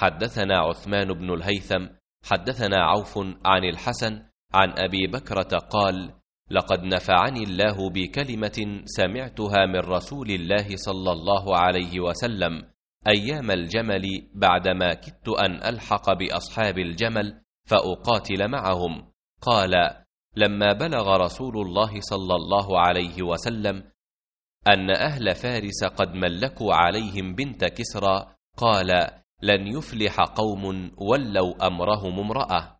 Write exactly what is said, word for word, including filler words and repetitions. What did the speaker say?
حدثنا عثمان بن الهيثم حدثنا عوف عن الحسن عن أبي بكرة قال: لقد نفعني الله بكلمة سمعتها من رسول الله صلى الله عليه وسلم أيام الجمل بعدما كدت أن ألحق بأصحاب الجمل فأقاتل معهم. قال: لما بلغ رسول الله صلى الله عليه وسلم أن أهل فارس قد ملكوا عليهم بنت كسرى قال: لن يفلح قوم ولوا أمرهم امرأة.